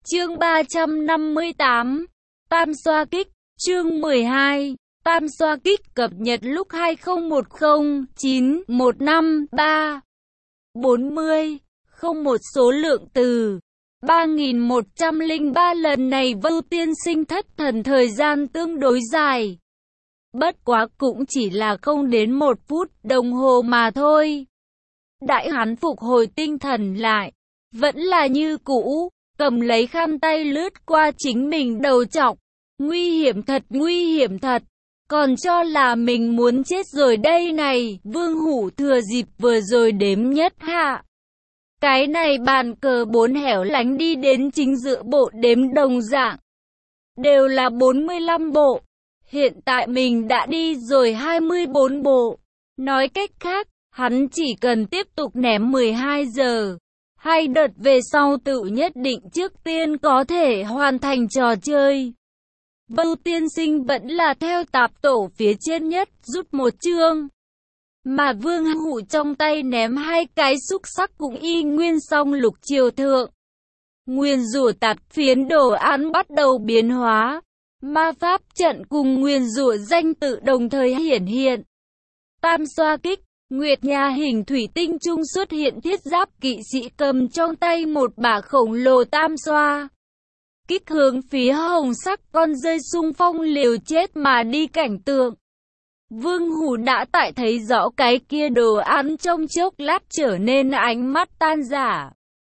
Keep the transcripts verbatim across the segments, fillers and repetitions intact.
Chương ba trăm năm mươi tám, Tam xoa kích, chương mười hai, Tam xoa kích cập nhật lúc hai không một không chín một năm ba bốn mươi, không một số lượng từ ba nghìn một trăm lẻ ba lần này Vưu tiên sinh thất thần thời gian tương đối dài. Bất quá cũng chỉ là không đến một phút đồng hồ mà thôi. Đại hắn phục hồi tinh thần lại, vẫn là như cũ, cầm lấy khăn tay lướt qua chính mình đầu trọc. Nguy hiểm thật, nguy hiểm thật, còn cho là mình muốn chết rồi đây này. Vương Hủ thừa dịp vừa rồi đếm nhất hạ. Cái này bàn cờ bốn hẻo lánh đi đến chính giữa bộ đếm đồng dạng. Đều là bốn mươi lăm bộ. Hiện tại mình đã đi rồi hai mươi bốn bộ. Nói cách khác, hắn chỉ cần tiếp tục ném mười hai giờ. Hai đợt về sau tự nhất định trước tiên có thể hoàn thành trò chơi. Vưu tiên sinh vẫn là theo tạp tổ phía trên nhất, rút một chương. Mà Vương Hủ trong tay ném hai cái xúc sắc cũng y nguyên song lục triều thượng. Nguyên rủa tạt phiến đồ án bắt đầu biến hóa. Ma pháp trận cùng nguyên rủa danh tự đồng thời hiển hiện. Tam xoa kích, Nguyệt Nha hình thủy tinh trung xuất hiện thiết giáp kỵ sĩ cầm trong tay một bả khổng lồ tam xoa. Kích hướng phía hồng sắc con rơi xung phong liều chết mà đi cảnh tượng. Vương Hủ đã tại thấy rõ cái kia đồ án trong chốc lát trở nên ánh mắt tan rã.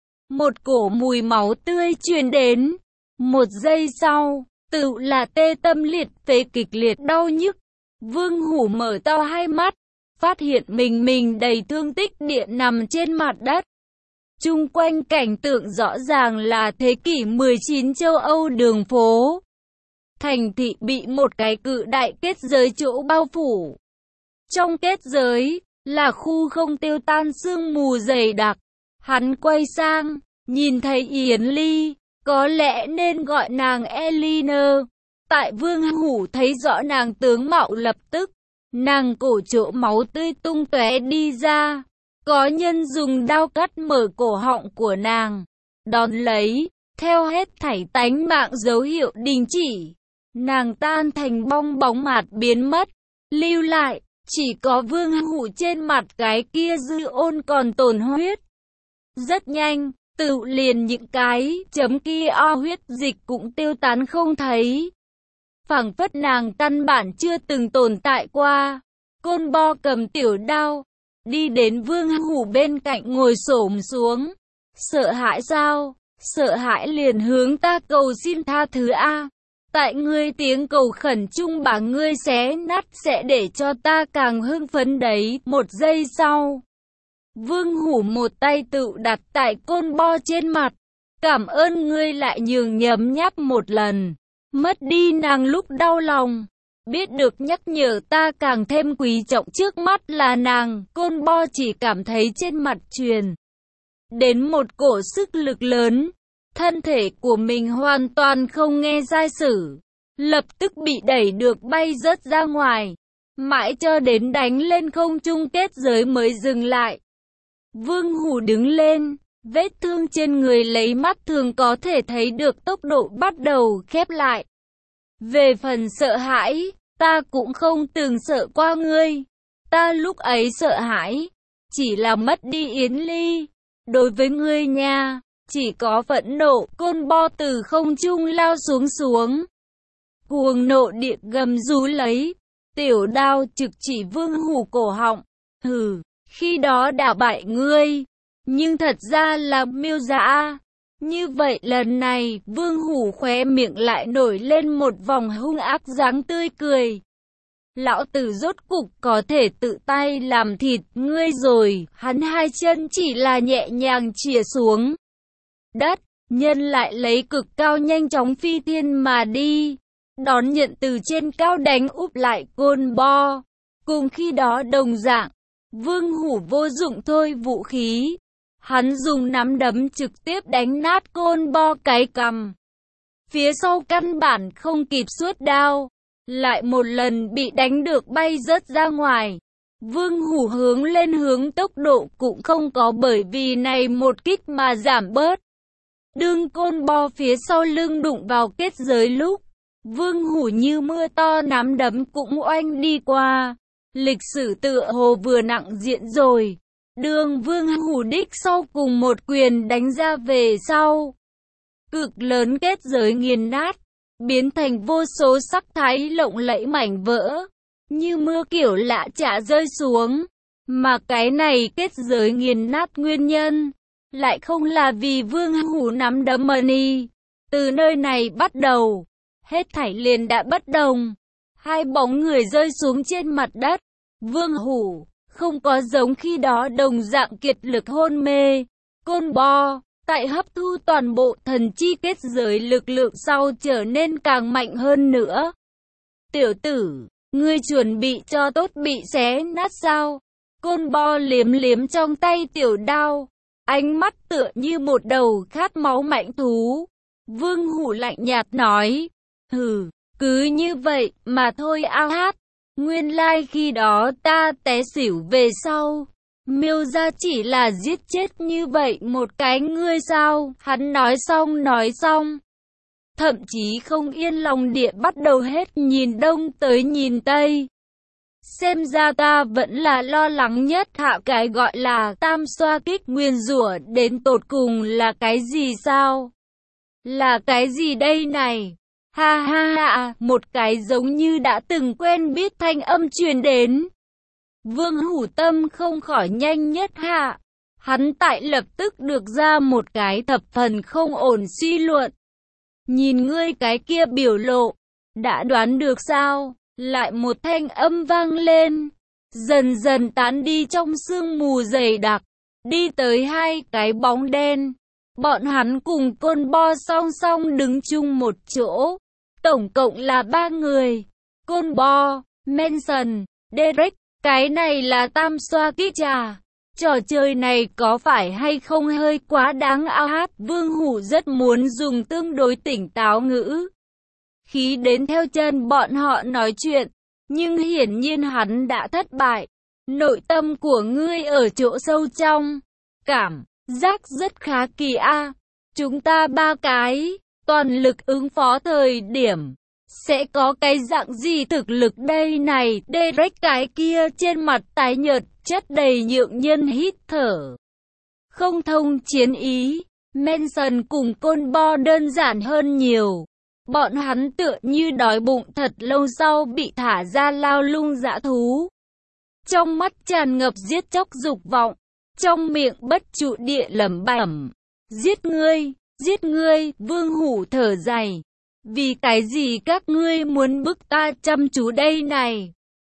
Một cổ mùi máu tươi truyền đến. Một giây sau, tự là tê tâm liệt phế kịch liệt đau nhức. Vương Hủ mở to hai mắt, phát hiện mình mình đầy thương tích địa nằm trên mặt đất. Chung quanh cảnh tượng rõ ràng là thế kỷ mười chín châu Âu đường phố. Thành thị bị một cái cự đại kết giới chỗ bao phủ. Trong kết giới, là khu không tiêu tan sương mù dày đặc. Hắn quay sang, nhìn thấy Yến Ly, có lẽ nên gọi nàng Elinor. Tại Vương Hủ thấy rõ nàng tướng mạo lập tức, nàng cổ chỗ máu tươi tung tóe đi ra. Có nhân dùng đao cắt mở cổ họng của nàng. Đón lấy, theo hết thảy tánh mạng dấu hiệu đình chỉ. Nàng tan thành bong bóng mạt biến mất. Lưu lại, chỉ có Vương Hủ trên mặt cái kia dư ôn còn tồn huyết. Rất nhanh, tự liền những cái chấm kia o huyết dịch cũng tiêu tán không thấy. Phảng phất nàng căn bản chưa từng tồn tại qua. Côn Bo cầm tiểu đao, đi đến Vương Hủ bên cạnh ngồi xổm xuống. Sợ hãi sao? Sợ hãi liền hướng ta cầu xin tha thứ a. Tại ngươi tiếng cầu khẩn chung bà ngươi xé nát sẽ để cho ta càng hưng phấn đấy. Một giây sau, Vương Hủ một tay tự đặt tại Côn Bo trên mặt. Cảm ơn ngươi lại nhường nhấm nháp một lần. Mất đi nàng lúc đau lòng. Biết được nhắc nhở ta càng thêm quý trọng trước mắt là nàng. Côn Bo chỉ cảm thấy trên mặt truyền đến một cổ sức lực lớn. Thân thể của mình hoàn toàn không nghe sai sử. Lập tức bị đẩy được bay rớt ra ngoài. Mãi cho đến đánh lên không trung kết giới mới dừng lại. Vương Hủ đứng lên. Vết thương trên người lấy mắt thường có thể thấy được tốc độ bắt đầu khép lại. Về phần sợ hãi, ta cũng không từng sợ qua ngươi. Ta lúc ấy sợ hãi, chỉ là mất đi Yến Ly. Đối với ngươi nha, chỉ có phẫn nộ. Côn Bo từ không trung lao xuống xuống. Cuồng nộ địa gầm rú lấy. Tiểu đao trực chỉ Vương Hủ cổ họng. Hừ, khi đó đả bại ngươi. Nhưng thật ra là miêu dã. Như vậy lần này, Vương Hủ khóe miệng lại nổi lên một vòng hung ác dáng tươi cười. Lão tử rốt cục có thể tự tay làm thịt ngươi rồi. Hắn hai chân chỉ là nhẹ nhàng chìa xuống đất, nhân lại lấy cực cao nhanh chóng phi thiên mà đi. Đón nhận từ trên cao đánh úp lại Côn Bo. Cùng khi đó đồng dạng, Vương Hủ vô dụng thôi vũ khí. Hắn dùng nắm đấm trực tiếp đánh nát Côn Bo cái cằm. Phía sau căn bản không kịp suốt đao. Lại một lần bị đánh được bay rớt ra ngoài. Vương Hủ hướng lên hướng tốc độ cũng không có bởi vì này một kích mà giảm bớt. Đương côn bo phía sau lưng đụng vào kết giới lúc, Vương Hủ như mưa to nắm đấm cũng oanh đi qua. Lịch sử tựa hồ vừa nặng diện rồi. Đường Vương Hủ đích sau cùng một quyền đánh ra về sau. Cực lớn kết giới nghiền nát, biến thành vô số sắc thái lộng lẫy mảnh vỡ, như mưa kiểu lạ chả rơi xuống. Mà cái này kết giới nghiền nát nguyên nhân, lại không là vì Vương Hủ nắm đấm money. Từ nơi này bắt đầu, hết thảy liền đã bất đồng. Hai bóng người rơi xuống trên mặt đất. Vương Hủ không có giống khi đó đồng dạng kiệt lực hôn mê. Côn bo, tại hấp thu toàn bộ thần chi kết giới lực lượng sau trở nên càng mạnh hơn nữa. Tiểu tử, ngươi chuẩn bị cho tốt bị xé nát sao? Côn bo liếm liếm trong tay tiểu đao, ánh mắt tựa như một đầu khát máu mãnh thú. Vương Hủ lạnh nhạt nói, hừ, cứ như vậy mà thôi ao hát. Nguyên lai like khi đó ta té xỉu về sau, Miêu gia chỉ là giết chết như vậy một cái ngươi sao? Hắn nói xong nói xong, thậm chí không yên lòng địa bắt đầu hết nhìn đông tới nhìn tây. Xem ra ta vẫn là lo lắng nhất hạ, cái gọi là tam xoa kích nguyên rủa đến tột cùng là cái gì sao? Là cái gì đây này? Ha ha ha, một cái giống như đã từng quen biết thanh âm truyền đến. Vương Hủ tâm không khỏi nhanh nhất hạ. Hắn tại lập tức được ra một cái thập phần không ổn suy luận. Nhìn ngươi cái kia biểu lộ, đã đoán được sao? Lại một thanh âm vang lên, dần dần tán đi trong sương mù dày đặc, đi tới hai cái bóng đen. Bọn hắn cùng côn bo song song đứng chung một chỗ, tổng cộng là ba người. Côn bo, Manson, Derek, cái này là tam xoa kích trà. Trò chơi này có phải hay không hơi quá đáng ao hát? Vương Hủ rất muốn dùng tương đối tỉnh táo ngữ khí đến theo chân bọn họ nói chuyện, nhưng hiển nhiên hắn đã thất bại. Nội tâm của ngươi ở chỗ sâu trong, cảm giác rất khá kỳ a. Chúng ta ba cái, toàn lực ứng phó thời điểm, sẽ có cái dạng gì thực lực đây này? Derek cái kia trên mặt tái nhợt, chất đầy nhượng nhân hít thở không thông chiến ý. Manson cùng côn bo đơn giản hơn nhiều. Bọn hắn tựa như đói bụng thật lâu sau bị thả ra lao lung dã thú. Trong mắt tràn ngập giết chóc dục vọng, trong miệng bất trụ địa lẩm bẩm, giết ngươi, giết ngươi. Vương Hủ thở dài, vì cái gì các ngươi muốn bức ta chăm chú đây này?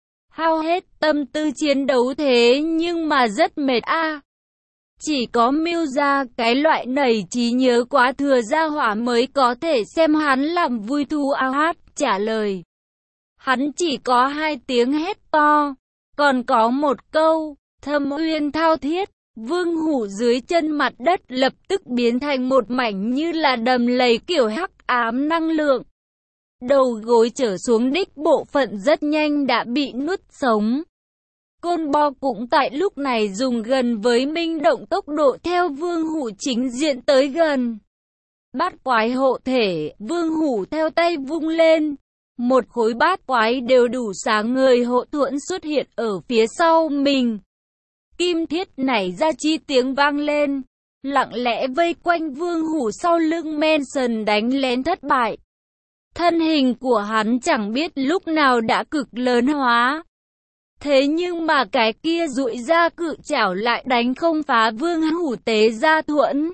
Hao hết tâm tư chiến đấu thế nhưng mà rất mệt a. Chỉ có Miêu gia cái loại nảy trí nhớ quá thừa gia hỏa mới có thể xem hắn làm vui thú ao hát trả lời. Hắn chỉ có hai tiếng hét to, còn có một câu, thâm uyên thao thiết. Vương Hủ dưới chân mặt đất lập tức biến thành một mảnh như là đầm lầy kiểu hắc ám năng lượng. Đầu gối trở xuống đích bộ phận rất nhanh đã bị nuốt sống. Côn bo cũng tại lúc này dùng gần với minh động tốc độ theo Vương Hủ chính diện tới gần. Bát quái hộ thể, Vương Hủ theo tay vung lên. Một khối bát quái đều đủ sáng người hộ thuẫn xuất hiện ở phía sau mình. Kim thiết nảy ra chi tiếng vang lên, lặng lẽ vây quanh Vương Hủ sau lưng. Manson đánh lén thất bại. Thân hình của hắn chẳng biết lúc nào đã cực lớn hóa. Thế nhưng mà cái kia duỗi ra cự chảo lại đánh không phá Vương Hủ tế ra thuẫn.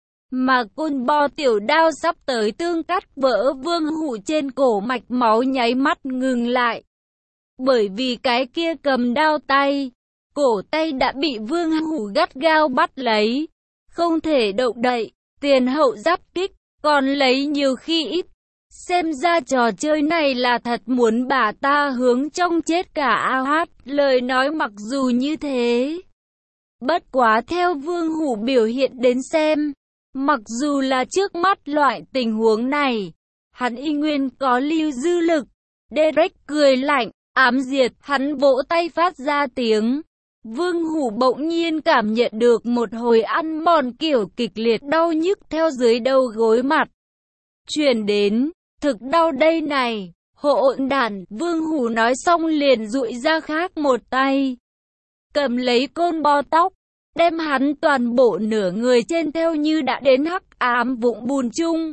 Mà côn bo tiểu đao sắp tới tương cắt vỡ Vương Hủ trên cổ, mạch máu nháy mắt ngừng lại. Bởi vì cái kia cầm đao tay, cổ tay đã bị Vương Hủ gắt gao bắt lấy, không thể động đậy, tiền hậu giáp kích, còn lấy nhiều khi ít. Xem ra trò chơi này là thật muốn bà ta hướng trong chết cả ao hát. Lời nói mặc dù như thế, bất quá theo Vương Hủ biểu hiện đến xem, mặc dù là trước mắt loại tình huống này, hắn y nguyên có lưu dư lực. Derek cười lạnh, ám diệt, hắn vỗ tay phát ra tiếng. Vương Hủ bỗng nhiên cảm nhận được một hồi ăn mòn kiểu kịch liệt đau nhức theo dưới đầu gối mặt. Truyền đến, thực đau đây này, hỗn đản, Vương Hủ nói xong liền dụi ra khác một tay. Cầm lấy côn bo tóc, đem hắn toàn bộ nửa người trên theo như đã đến hắc ám vũng bùn chung.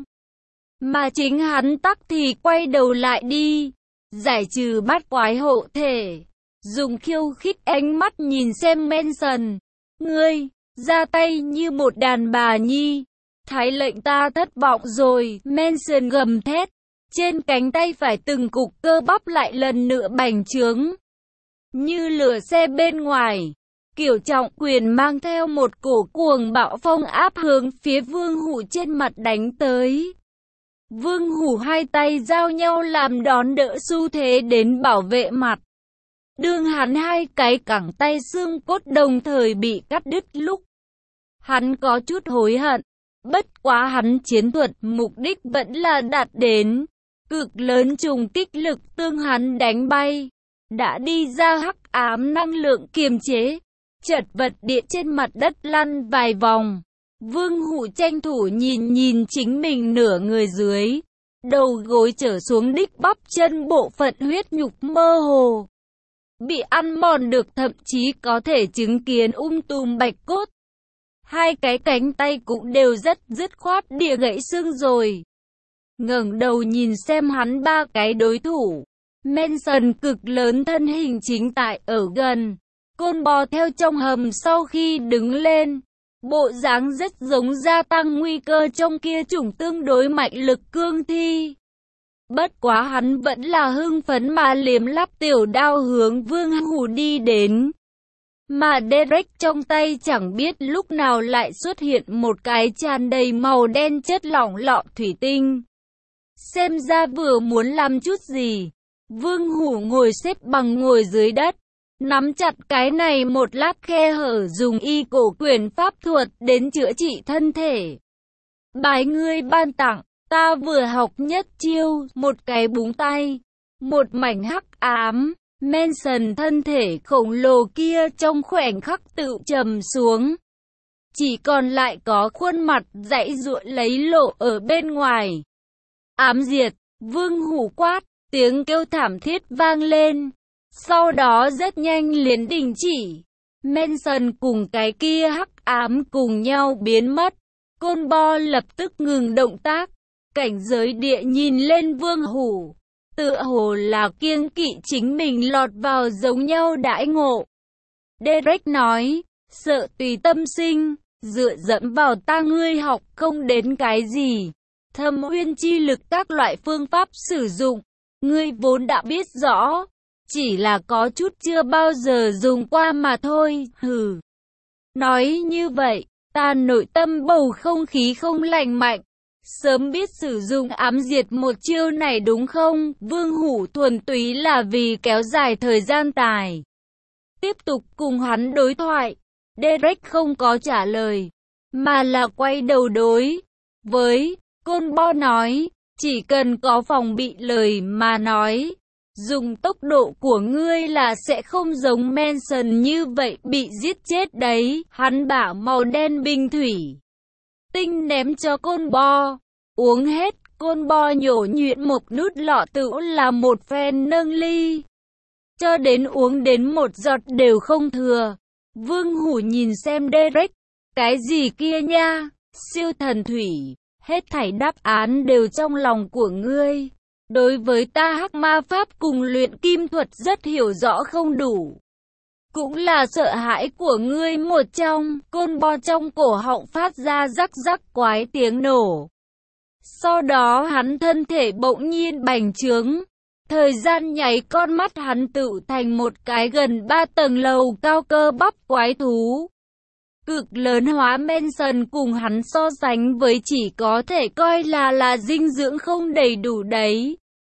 Mà chính hắn tắc thì quay đầu lại đi, giải trừ bát quái hộ thể. Dùng khiêu khích ánh mắt nhìn xem Manson. Ngươi, ra tay như một đàn bà nhi. Thái lệnh ta thất vọng rồi, Manson gầm thét. Trên cánh tay phải từng cục cơ bắp lại lần nữa bành trướng. Như lửa xe bên ngoài. Kiểu trọng quyền mang theo một cổ cuồng bạo phong áp hướng phía Vương Hủ trên mặt đánh tới. Vương Hủ hai tay giao nhau làm đón đỡ xu thế đến bảo vệ mặt. Đương hắn hai cái cẳng tay xương cốt đồng thời bị cắt đứt lúc. Hắn có chút hối hận. Bất quá hắn chiến thuật mục đích vẫn là đạt đến. Cực lớn trùng kích lực tương hắn đánh bay. Đã đi ra hắc ám năng lượng kiềm chế. Chật vật địa trên mặt đất lăn vài vòng. Vương Hủ tranh thủ nhìn nhìn chính mình nửa người dưới. Đầu gối trở xuống đích bắp chân bộ phận huyết nhục mơ hồ. Bị ăn mòn được thậm chí có thể chứng kiến um tùm bạch cốt. Hai cái cánh tay cũng đều rất dứt khoát địa gãy xương rồi. Ngẩng đầu nhìn xem hắn ba cái đối thủ. Manson cực lớn thân hình chính tại ở gần. Côn bò theo trong hầm sau khi đứng lên. Bộ dáng rất giống gia tăng nguy cơ trong kia chủng tương đối mạnh lực cương thi. Bất quá hắn vẫn là hưng phấn mà liếm lắp tiểu đao hướng Vương Hủ đi đến. Mà Derek trong tay chẳng biết lúc nào lại xuất hiện một cái tràn đầy màu đen chất lỏng lọ thủy tinh. Xem ra vừa muốn làm chút gì. Vương Hủ ngồi xếp bằng ngồi dưới đất. Nắm chặt cái này một lát khe hở dùng y cổ quyền pháp thuật đến chữa trị thân thể. Bái ngươi ban tặng, ta vừa học nhất chiêu, một cái búng tay, một mảnh hắc ám. Manson thân thể khổng lồ kia trong khoảnh khắc tự trầm xuống. Chỉ còn lại có khuôn mặt giãy giụa lấy lộ ở bên ngoài. Ám diệt, Vương Hủ quát, tiếng kêu thảm thiết vang lên. Sau đó rất nhanh liền đình chỉ. Manson cùng cái kia hắc ám cùng nhau biến mất. Côn bo lập tức ngừng động tác. Cảnh giới địa nhìn lên Vương Hủ. Tựa hồ là kiêng kỵ chính mình lọt vào giống nhau đãi ngộ. Derek nói, sợ tùy tâm sinh, dựa dẫm vào ta ngươi học không đến cái gì. Thâm uyên chi lực các loại phương pháp sử dụng, ngươi vốn đã biết rõ. Chỉ là có chút chưa bao giờ dùng qua mà thôi, hừ. Nói như vậy, ta nội tâm bầu không khí không lành mạnh. Sớm biết sử dụng ám diệt một chiêu này đúng không? Vương Hủ thuần túy là vì kéo dài thời gian tài. Tiếp tục cùng hắn đối thoại. Derek không có trả lời, mà là quay đầu đối với Côn Bo nói, chỉ cần có phòng bị lời mà nói. Dùng tốc độ của ngươi là sẽ không giống Manson như vậy bị giết chết đấy. Hắn bả màu đen bình thủy tinh ném cho Côn Bo. Uống hết, Côn Bo nhổ nhuyễn một nút lọ tự là một phen nâng ly. Cho đến uống đến một giọt đều không thừa. Vương Hủ nhìn xem Derek. Cái gì kia nha? Siêu thần thủy. Hết thảy đáp án đều trong lòng của ngươi. Đối với ta hắc ma pháp cùng luyện kim thuật rất hiểu rõ không đủ. Cũng là sợ hãi của ngươi một trong. Côn bo trong cổ họng phát ra rắc rắc quái tiếng nổ. Sau đó hắn thân thể bỗng nhiên bành trướng. Thời gian nháy con mắt hắn tự thành một cái gần ba tầng lầu cao cơ bắp quái thú. Cực lớn hóa Manson cùng hắn so sánh với chỉ có thể coi là là dinh dưỡng không đầy đủ đấy.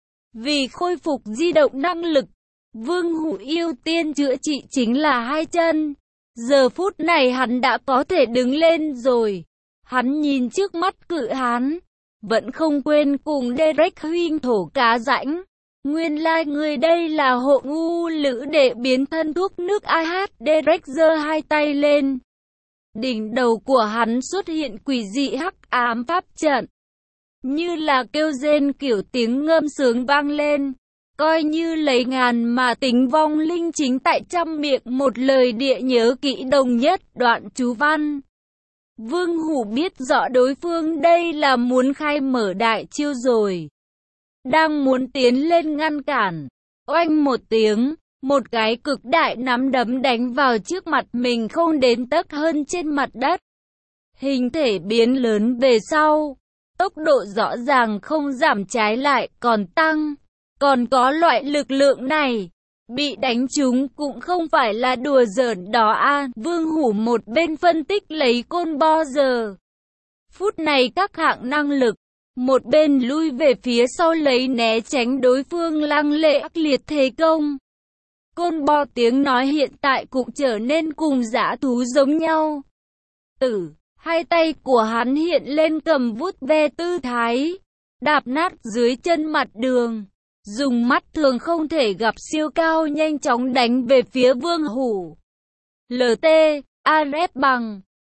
Vì khôi phục di động năng lực, Vương Hủ ưu tiên chữa trị chính là hai chân. Giờ phút này hắn đã có thể đứng lên rồi. Hắn nhìn trước mắt cự hán, vẫn không quên cùng Derek huynh thổ cá rãnh. Nguyên lai like người đây là hộ ngu lữ đệ biến thân thuốc nước a hát. Derek giơ hai tay lên. Đỉnh đầu của hắn xuất hiện quỷ dị hắc ám pháp trận. Như là kêu rên kiểu tiếng ngâm sướng vang lên. Coi như lấy ngàn mà tính vong linh chính tại trăm miệng một lời địa nhớ kỹ đồng nhất đoạn chú văn. Vương Hủ biết rõ đối phương đây là muốn khai mở đại chiêu rồi. Đang muốn tiến lên ngăn cản. Oanh một tiếng, một cái cực đại nắm đấm đánh vào trước mặt mình không đến tấc hơn trên mặt đất. Hình thể biến lớn về sau. Tốc độ rõ ràng không giảm trái lại còn tăng. Còn có loại lực lượng này. Bị đánh trúng cũng không phải là đùa giỡn đó a. Vương Hủ một bên phân tích lấy côn bo giờ. Phút này các hạng năng lực. Một bên lui về phía sau lấy né tránh đối phương lăng lệ ác liệt thế công. Côn bo tiếng nói hiện tại cũng trở nên cùng dã thú giống nhau. Tử, hai tay của hắn hiện lên cầm vuốt ve tư thái. Đạp nát dưới chân mặt đường. Dùng mắt thường không thể gặp siêu cao nhanh chóng đánh về phía Vương Hủ. lờ tê, a rép bằng.